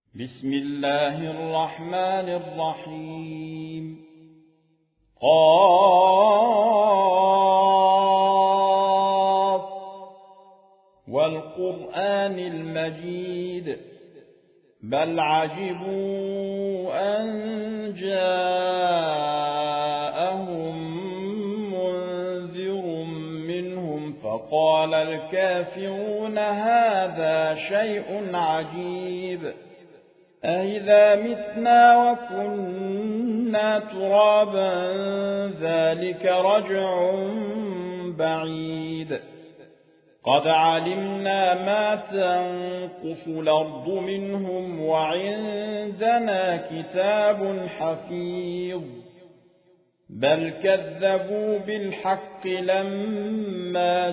بسم الله الرحمن الرحيم. قاف والقرآن المجيد بل عجبوا أن جاءهم منذر منهم فقال الكافرون هذا شيء عجيب أإذا متنا وكنا ترابا ذلك رجع بعيد قد علمنا ما تنقص الأرض منهم وعندنا كتاب حفيظ بل كذبوا بالحق لما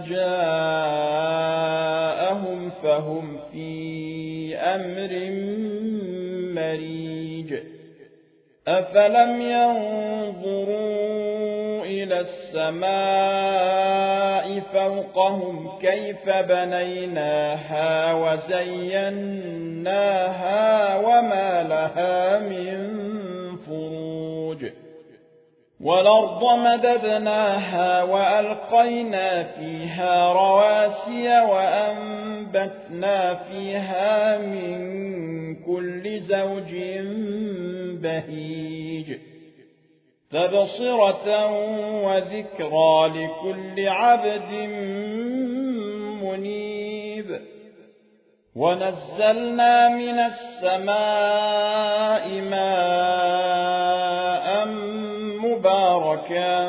جاءهم فهم في أمر مريج أفلم ينظروا إلى السماء فوقهم كيف بنيناها وزيناها وما لها من فروج والأرض مددناها وألقينا فيها رواسي وأنبتنا فيها من كل زوج بهيج تبصرة وذكرى لكل عبد منيب ونزلنا من السماء ماء مباركا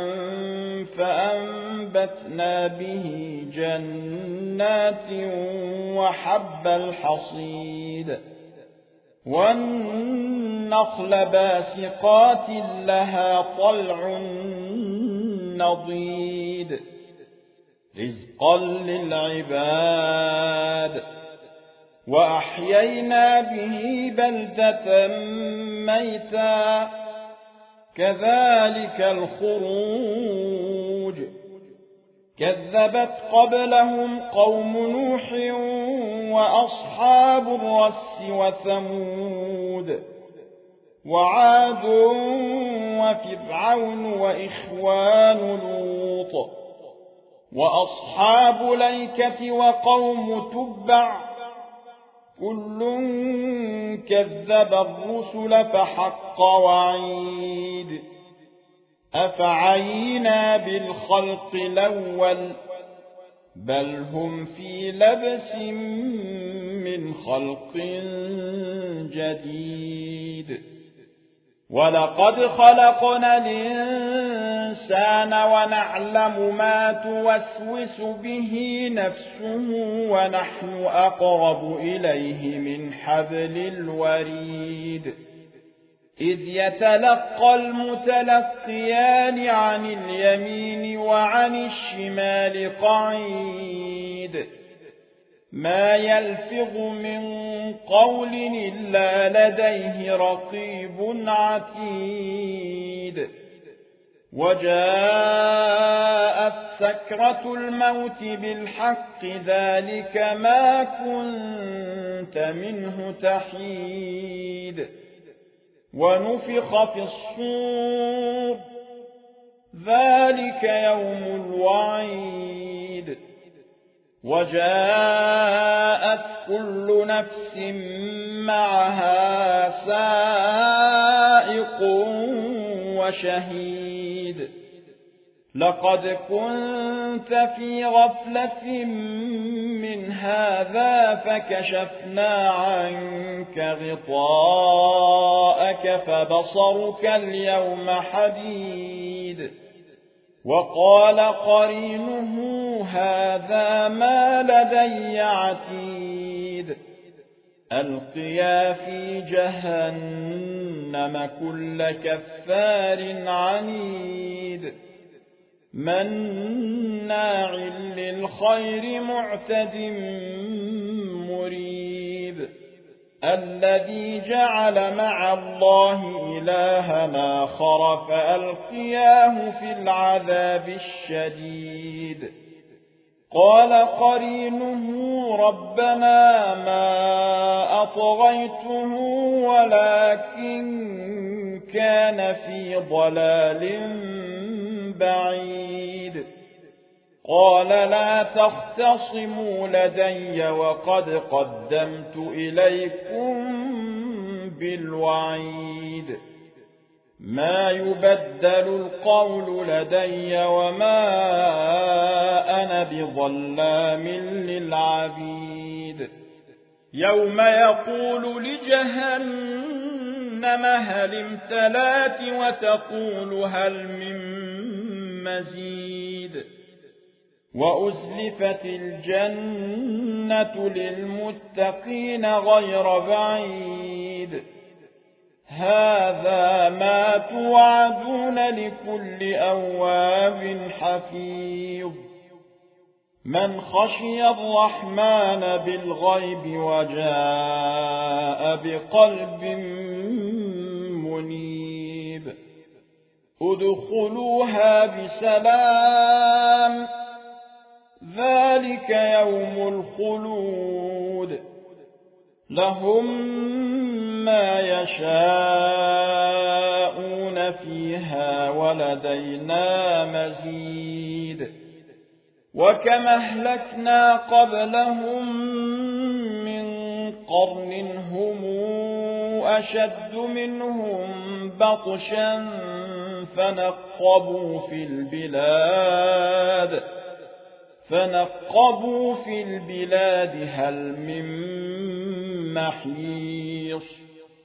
فأنبتنا به جنات وحب الحصيد والنخل باسقات لها طلع نضيد رزقا للعباد وأحيينا به بلدة ميتا كذلك الخروج كذبت قبلهم قوم نوح وأصحاب الرس وثمود وعاد وفرعون وإخوان لوط وأصحاب الأيكة وقوم تبع كل كذب الرسل فحق وعيد أفعينا بالخلق الأول بل هم في لبس من خلق جديد ولقد خلقنا الإنسان ونعلم ما توسوس به نفسه ونحن أقرب إليه من حبل الوريد إذ يتلقى المتلقيان عن اليمين وعن الشمال قعيد ما يلفظ من قول إلا لديه رقيب عتيد وجاءت سكرة الموت بالحق ذلك ما كنت منه تحيد ونفخ في الصور ذلك يوم الوعيد وجاءت كل نفس معها سائق وشهيد لقد كنت في غفلة من هذا فكشفنا عنك غطاءك فبصرك اليوم حديد وقال قرينه هذا ما لدي عتيد ألقيا في جهنم كل كفار عنيد مناع للخير معتد مريب الذي جعل مع الله إلها آخر فألقياه في العذاب الشديد قال قرينه ربنا ما أطغيته ولكن كان في ضلال بعيد. قال لا تختصموا لدي وقد قدمت إليكم بالوعيد. ما يبدل القول لدي وما أنا بظلام للعبيد. يوم يقول لجهنم هل امتلأت وتقول هل من مزيد. وأزلفت الجنة للمتقين غير بعيد. هذا ما توعدون لكل أواب حفيظ. من خشي الرحمن بالغيب وجاء بقلب منيب. ادخلوها بسلام ذلك يوم الخلود. لهم ما يشاءون فيها ولدينا مزيد. وكم أهلكنا قبلهم من قرن هم أشد منهم بطشا فنقبوا في البلاد هل من محيص.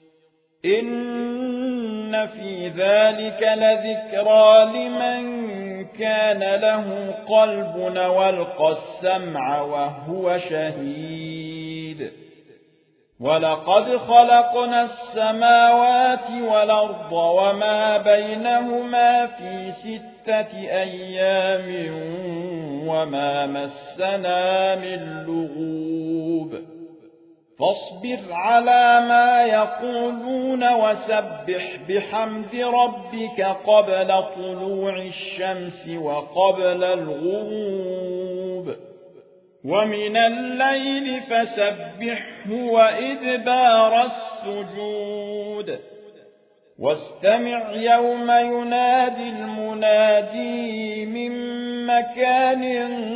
إن في ذلك لذكرى لمن كان له قلب والقى السمع وهو شهيد. ولقد خلقنا السماوات والأرض وما بينهما في 6 أيام وما مسنا من لغوب. فاصبر على ما يقولون وسبح بحمد ربك قبل طلوع الشمس وقبل الغروب ومن الليل فسبحه وإدبار السجود. واستمع يوم ينادي المنادي من مكان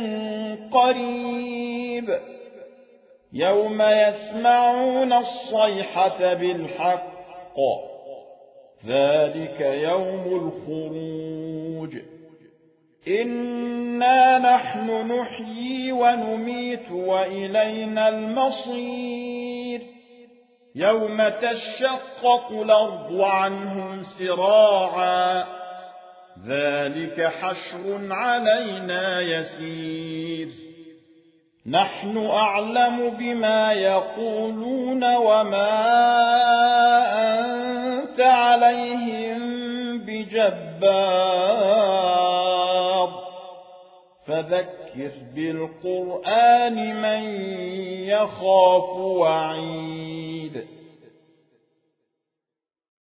قريب. يوم يسمعون الصيحة بالحق ذلك يوم الخروج. إنا نحن نحيي ونميت وإلينا المصير. يوم تشقق الأرض عنهم سراعا ذلك حشر علينا يسير. نحن أعلم بما يقولون وما أنت عليهم بجبار. فذكر بالقرآن من يخاف وعيد.